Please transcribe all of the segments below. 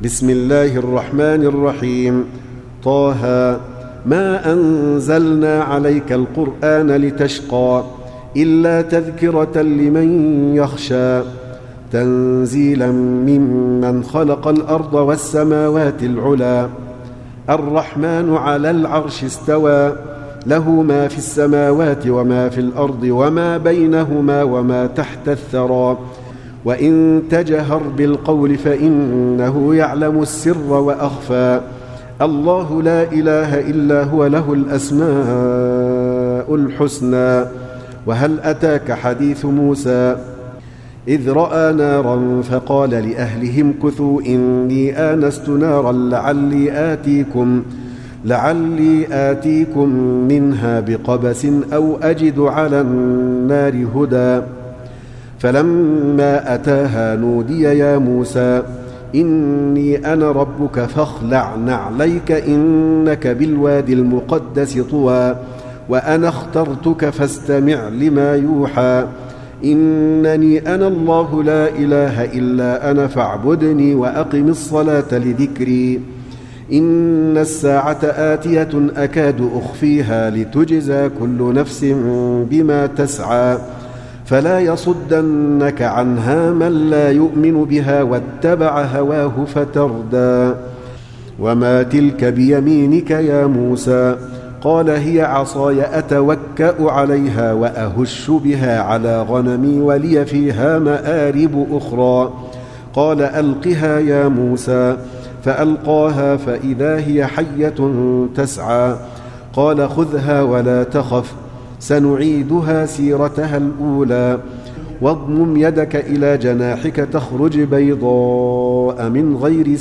بسم الله الرحمن الرحيم. طه ما أنزلنا عليك القرآن لتشقى إلا تذكرة لمن يخشى تنزيلا ممن خلق الأرض والسماوات العلى الرحمن على العرش استوى له ما في السماوات وما في الأرض وما بينهما وما تحت الثرى وإن تجهر بالقول فإنه يعلم السر وأخفى الله لا إله إلا هو له الأسماء الحسنى. وهل أتاك حديث موسى إذ رأى نارا فقال لأهلهم كثوا إني آنست نارا لعلي آتيكم منها بقبس أو أجد على النار هدى فلما أتاها نودي يا موسى إني أنا ربك فاخلع نعليك إنك بالوادي المقدس طوى وأنا اخترتك فاستمع لما يوحى إنني أنا الله لا إله إلا أنا فاعبدني وأقم الصلاة لذكري إن الساعة آتية أكاد أخفيها لتجزى كل نفس بما تسعى فلا يصدنك عنها من لا يؤمن بها واتبع هواه فتردى. وما تلك بيمينك يا موسى قال هي عصاي أتوكأ عليها وأهش بها على غنمي ولي فيها مآرب أخرى قال ألقها يا موسى فألقاها فإذا هي حية تسعى قال خذها ولا تخف سنعيدها سيرتها الأولى واضمم يدك إلى جناحك تخرج بيضاء من غير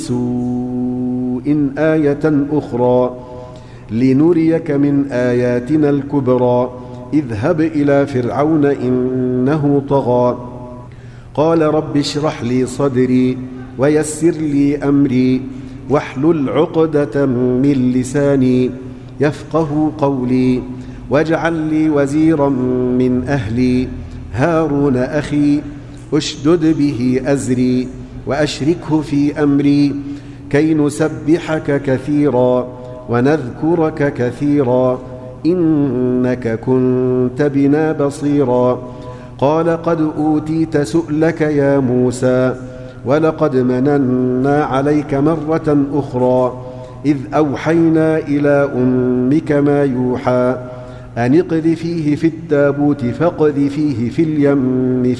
سوء آية أخرى لنريك من آياتنا الكبرى اذهب إلى فرعون إنه طغى قال رب اشرح لي صدري ويسر لي أمري واحلل عقدة من لساني يفقه قولي واجعل لي وزيرا من أهلي هارون أخي أشدد به أزري وأشركه في أمري كي نسبحك كثيرا ونذكرك كثيرا إنك كنت بنا بصيرا قال قد أوتيت سؤلك يا موسى ولقد مننا عليك مرة أخرى إذ أوحينا إلى أمك ما يوحى أن اقذفيه في التابوت فاقذفيه في اليم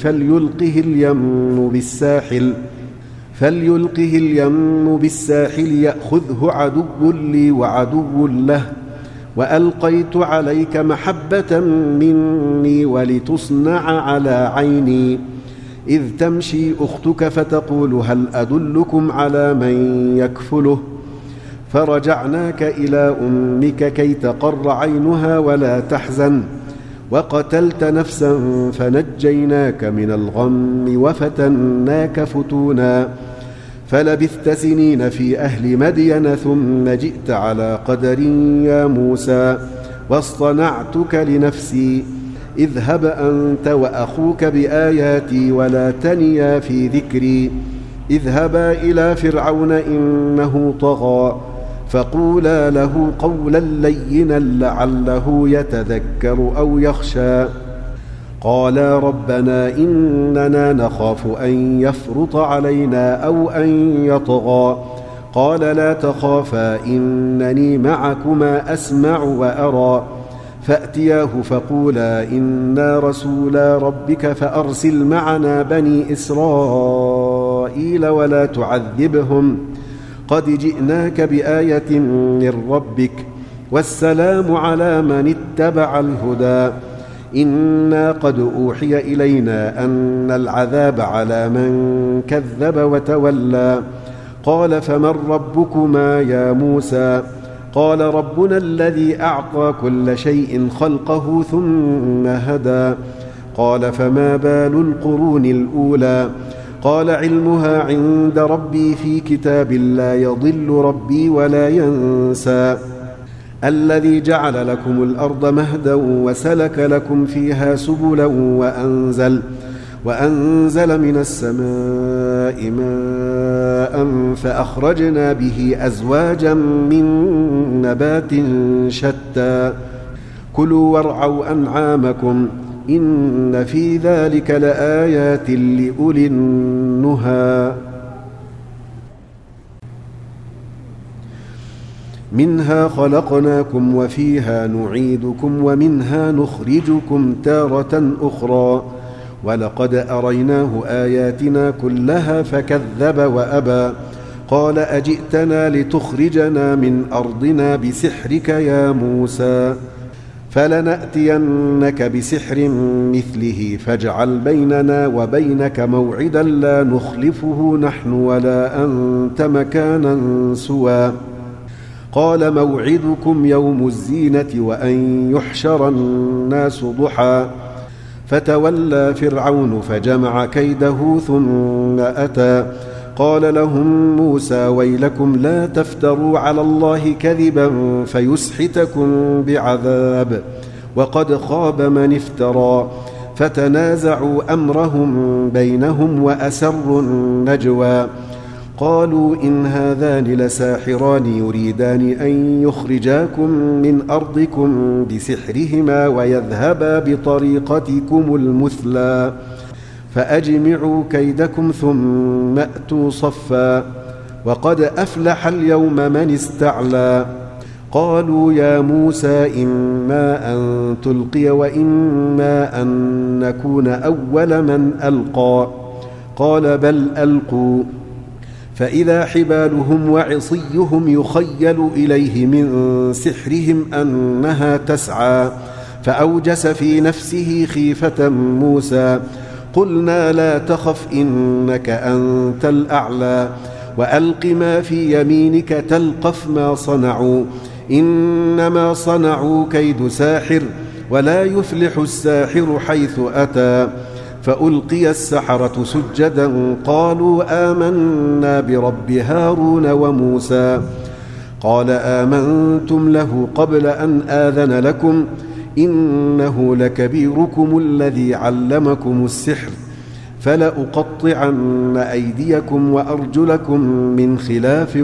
فليلقه اليم بالساحل يأخذه عدو لي وعدو له وألقيت عليك محبة مني ولتصنع على عيني إذ تمشي أختك فتقول هل أدلكم على من يكفله فرجعناك إلى أمك كي تقر عينها ولا تحزن وقتلت نفسا فنجيناك من الغم وفتناك فتونا فلبثت سنين في أهل مدين ثم جئت على قدر يا موسى واصطنعتك لنفسي اذهب أنت وأخوك بآياتي ولا تنيا في ذكري اذهبا إلى فرعون إنه طغى فقولا له قولا لينا لعله يتذكر أو يخشى قالا ربنا إننا نخاف أن يفرط علينا أو أن يطغى قال لا تخافا إنني معكما أسمع وأرى فأتياه فقولا إنا رسولا ربك فأرسل معنا بني إسرائيل ولا تعذبهم قد جئناك بآية من ربك والسلام على من اتبع الهدى إنا قد أوحي إلينا أن العذاب على من كذب وتولى قال فمن ربكما يا موسى قال ربنا الذي أعطى كل شيء خلقه ثم هدى قال فما بال القرون الأولى قال علمها عند ربي في كتاب لا يضل ربي ولا ينسى الذي جعل لكم الأرض مهدا وسلك لكم فيها سبلا وأنزل من السماء ماء فأخرجنا به أزواجا من نبات شتى كلوا وارعوا أنعامكم إن في ذلك لآيات لأولي النهى منها خلقناكم وفيها نعيدكم ومنها نخرجكم تارة أخرى ولقد أريناه آياتنا كلها فكذب وأبى قال أجئتنا لتخرجنا من أرضنا بسحرك يا موسى فلنأتينك بسحر مثله فاجعل بيننا وبينك موعدا لا نخلفه نحن ولا أنت مكانا سوى قال موعدكم يوم الزينة وأن يحشر الناس ضحى فتولى فرعون فجمع كيده ثم أتى قال لهم موسى ويلكم لا تفتروا على الله كذبا فيسحتكم بعذاب وقد خاب من افترى فتنازعوا أمرهم بينهم وأسروا النجوى قالوا إن هذان لساحران يريدان أن يخرجاكم من أرضكم بسحرهما ويذهبا بطريقتكم المثلى فأجمعوا كيدكم ثم أتوا صفا وقد أفلح اليوم من استعلى قالوا يا موسى إما أن تلقي وإما أن نكون أول من ألقى قال بل ألقوا فإذا حبالهم وعصيهم يخيل إليه من سحرهم أنها تسعى فأوجس في نفسه خيفة موسى قلنا لا تخف إنك أنت الأعلى وألق ما في يمينك تلقف ما صنعوا إنما صنعوا كيد ساحر ولا يفلح الساحر حيث أتى فألقي السحرة سجدا قالوا آمنا برب هارون وموسى قال آمنتم له قبل أن آذن لكم إنه لكبيركم الذي علمكم السحر فلأقطعن أيديكم وأرجلكم من خلاف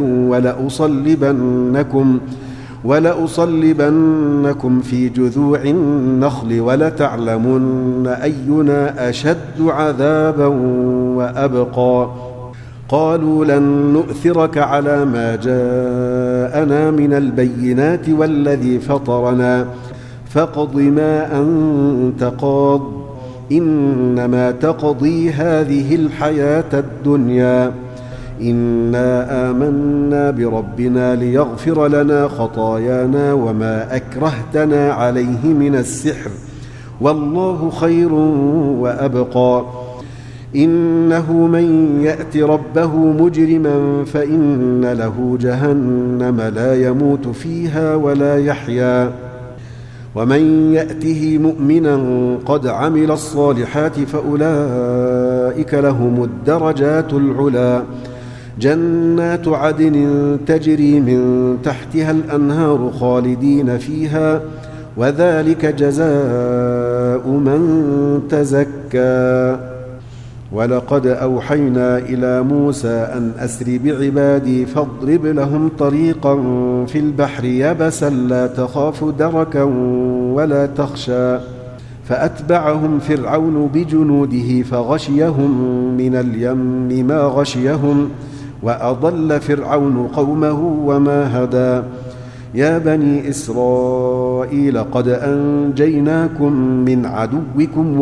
ولأصلبنكم في جذوع النخل ولتعلمن أينا أشد عذابا وأبقى قالوا لن نؤثرك على ما جاءنا من البينات والذي فطرنا فاقض ما أنت قاض إنما تقضي هذه الحياة الدنيا إنا آمنا بربنا ليغفر لنا خطايانا وما أكرهتنا عليه من السحر والله خير وأبقى إنه من يأت ربه مجرما فإن له جهنم لا يموت فيها ولا يحيا ومن يأته مؤمنا قد عمل الصالحات فأولئك لهم الدرجات العلى جنات عدن تجري من تحتها الأنهار خالدين فيها وذلك جزاء من تزكى ولقد أوحينا إلى موسى أن أسر بعبادي فاضرب لهم طريقا في البحر يبسا لا تخاف دركا ولا تخشى فأتبعهم فرعون بجنوده فغشيهم من اليم ما غشيهم وأضل فرعون قومه وما هدى يا بني إسرائيل قد أنجيناكم من عدوكم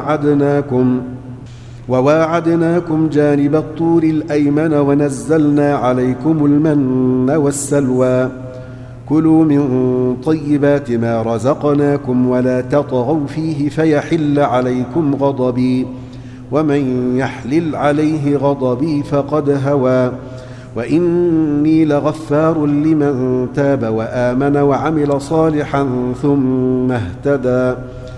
وواعدناكم جانب الطور الأيمن ونزلنا عليكم المن والسلوى كلوا من طيبات ما رزقناكم ولا تطغوا فيه فيحل عليكم غضبي ومن يحلل عليه غضبي فقد هوى وإني لغفار لمن تاب وآمن وعمل صالحا ثم اهتدى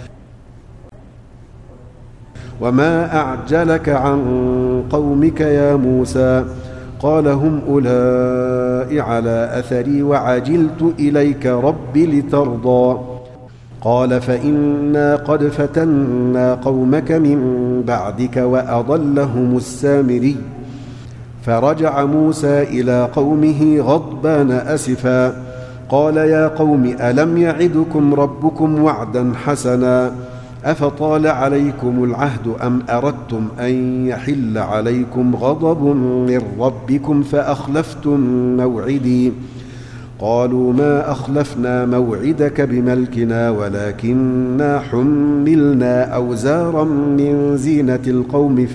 وما أعجلك عن قومك يا موسى قال هم أولئك على أثري وعجلت إليك رب لترضى قال فإنا قد فتنا قومك من بعدك وأضلهم السامري فرجع موسى إلى قومه غضبان أسفا قال يا قوم ألم يعدكم ربكم وعدا حسنا أفطال عليكم العهد أم أردتم أن يحل عليكم غضب من ربكم فأخلفتم موعدي قالوا ما أخلفنا موعدك بملكنا ولكننا حملنا أوزارا من زينة القوم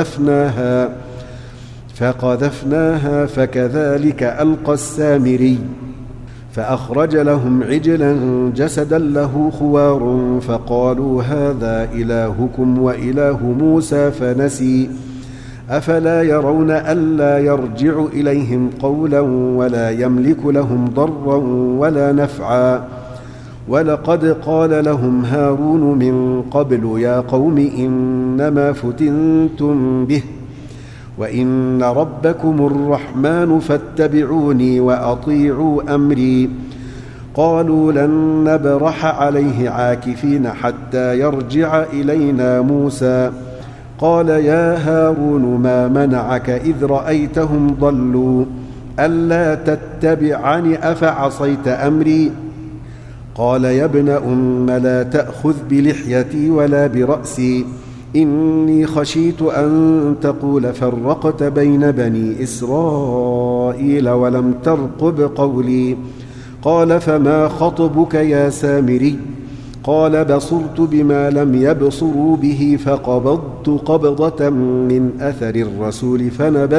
فقذفناها فكذلك ألقى السامري فأخرج لهم عجلا جسدا له خوار فقالوا هذا إلهكم وإله موسى فنسي أفلا يرون ألا يرجع إليهم قولا ولا يملك لهم ضرا ولا نفعا ولقد قال لهم هارون من قبل يا قوم إنما فتنتم به وإن ربكم الرحمن فاتبعوني وأطيعوا أمري قالوا لن نبرح عليه عاكفين حتى يرجع إلينا موسى قال يا هارون ما منعك إذ رأيتهم ضلوا ألا تتبعني أفعصيت أمري قال يا ابن أم لا تأخذ بلحيتي ولا برأسي إني خشيت أن تقول فرقت بين بني إسرائيل ولم ترقب قولي قال فما خطبك يا سامري قال بصرت بما لم يبصروا به فقبضت قبضة من أثر الرسول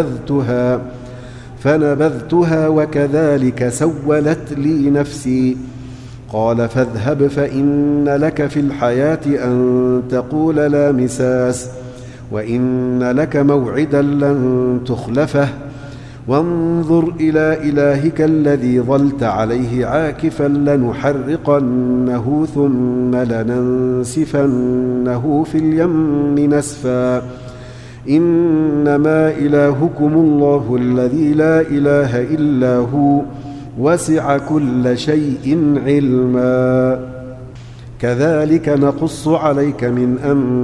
فنبذتها وكذلك سولت لي نفسي قال فاذهب فإن لك في الحياة أن تقول لا مساس وإن لك موعدا لن تخلفه وانظر إلى إلهك الذي ظلت عليه عاكفا لنحرقنه ثم لننسفنه في اليم نسفا إنما إلهكم الله الذي لا إله إلا هو وسع كل شيء علما كذلك نقص عليك من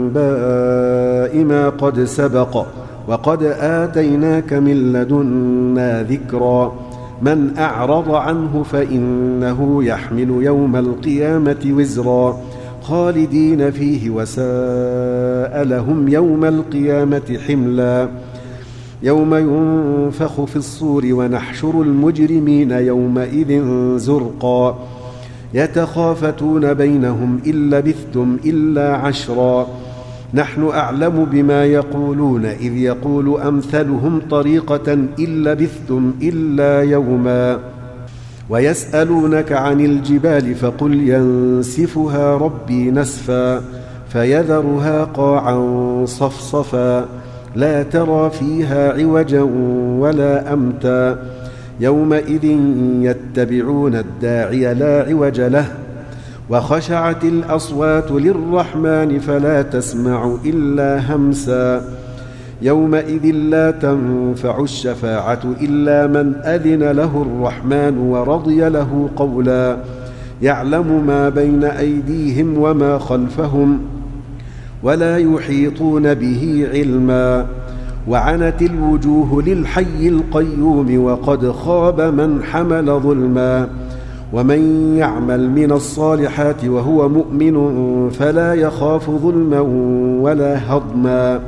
أنباء ما قد سبق وقد آتيناك من لدنا ذكرا من أعرض عنه فإنه يحمل يوم القيامة وزرا خالدين فيه وساء لهم يوم القيامة حملا يوم ينفخ في الصور ونحشر المجرمين يومئذ زرقا يتخافتون بينهم إن لبثتم إلا عشرا نحن أعلم بما يقولون إذ يقول أمثلهم طريقة إن لبثتم إلا يوما ويسألونك عن الجبال فقل ينسفها ربي نسفا فيذرها قاعا صفصفا لا ترى فيها عوجا ولا أمتا يومئذ يتبعون الداعي لا عوج له وخشعت الأصوات للرحمن فلا تسمع إلا همسا يومئذ لا تنفع الشفاعة إلا من أذن له الرحمن ورضي له قولا يعلم ما بين أيديهم وما خلفهم ولا يحيطون به علما وعنت الوجوه للحي القيوم وقد خاب من حمل ظلما ومن يعمل من الصالحات وهو مؤمن فلا يخاف ظلما ولا هضما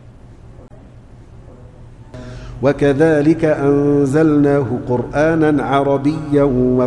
وكذلك أنزلناه قرآنا عربيا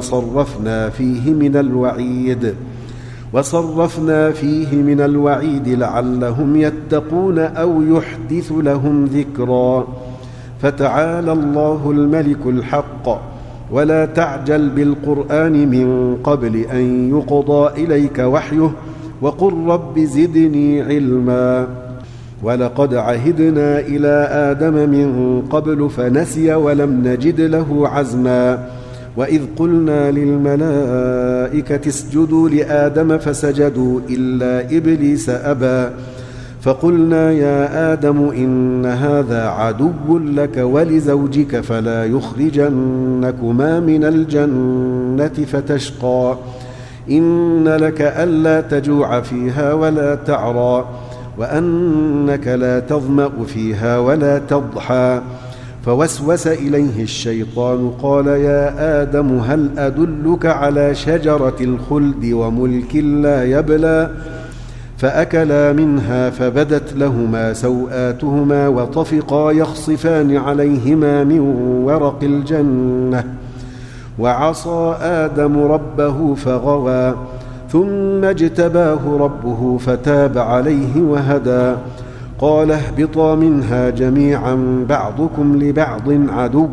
وصرفنا فيه من الوعيد لعلهم يتقون أو يحدث لهم ذكرا فتعالى الله الملك الحق ولا تعجل بالقرآن من قبل أن يقضى إليك وحيه وقل رب زدني علما ولقد عهدنا إلى آدم من قبل فنسي ولم نجد له عزما وإذ قلنا للملائكة اسجدوا لآدم فسجدوا إلا إبليس أبى فقلنا يا آدم إن هذا عدو لك ولزوجك فلا يخرجنكما من الجنة فتشقى إن لك ألا تجوع فيها ولا تعرى وأنك لا تظمأ فيها ولا تضحى فوسوس إليه الشيطان قال يا آدم هل أدلك على شجرة الخلد وملك لا يبلى فأكلا منها فبدت لهما سوآتهما وطفقا يخصفان عليهما من ورق الجنة وعصى آدم ربه فغوى ثم اجتباه ربه فتاب عليه وهدى قال اهبطا منها جميعا بعضكم لبعض عدو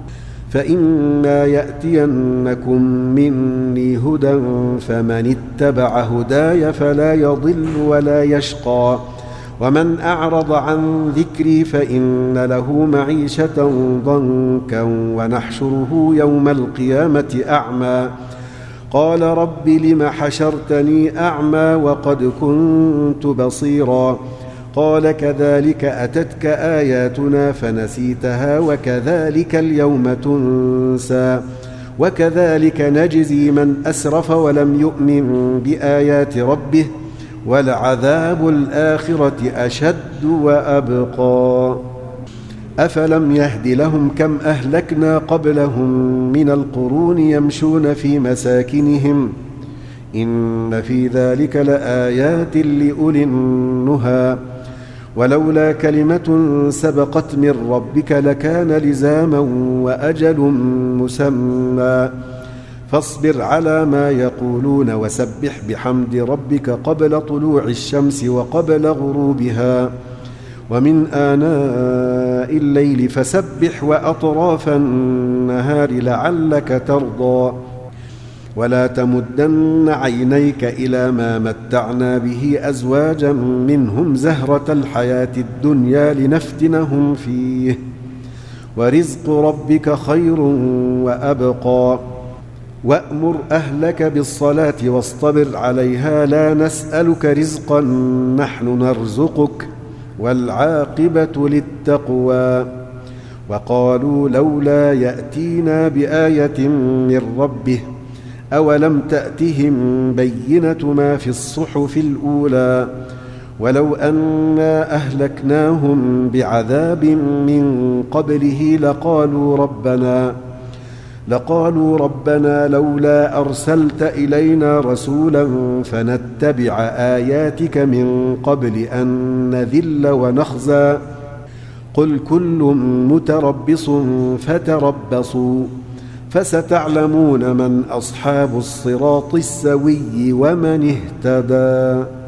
فإما يأتينكم مني هدى فمن اتبع هداي فلا يضل ولا يشقى ومن أعرض عن ذكري فإن له معيشة ضنكا ونحشره يوم القيامة أعمى قال رب لم حشرتني أعمى وقد كنت بصيرا قال كذلك أتتك آياتنا فنسيتها وكذلك اليوم تنسى وكذلك نجزي من أسرف ولم يؤمن بآيات ربه ولعذاب الآخرة أشد وأبقى أفلم يهد لهم كم أهلكنا قبلهم من القرون يمشون في مساكنهم إن في ذلك لآيات لأولي النهى ولولا كلمة سبقت من ربك لكان لزاما وأجل مسمى فاصبر على ما يقولون وسبح بحمد ربك قبل طلوع الشمس وقبل غروبها ومن آناء الليل فسبح وأطراف النهار لعلك ترضى ولا تمدن عينيك إلى ما متعنا به أزواجا منهم زهرة الحياة الدنيا لنفتنهم فيه ورزق ربك خير وأبقى وأمر أهلك بالصلاة واصطبر عليها لا نسألك رزقا نحن نرزقك والعاقبة للتقوى وقالوا لولا يأتينا بآية من ربه أولم تأتهم بينة ما في الصحف الأولى ولو أنا أهلكناهم بعذاب من قبله لقالوا ربنا لولا أرسلت إلينا رسولا فنتبع آياتك من قبل أن نذل ونخزى قل كل متربص فتربصوا فستعلمون من أصحاب الصراط السوي ومن اهتدى.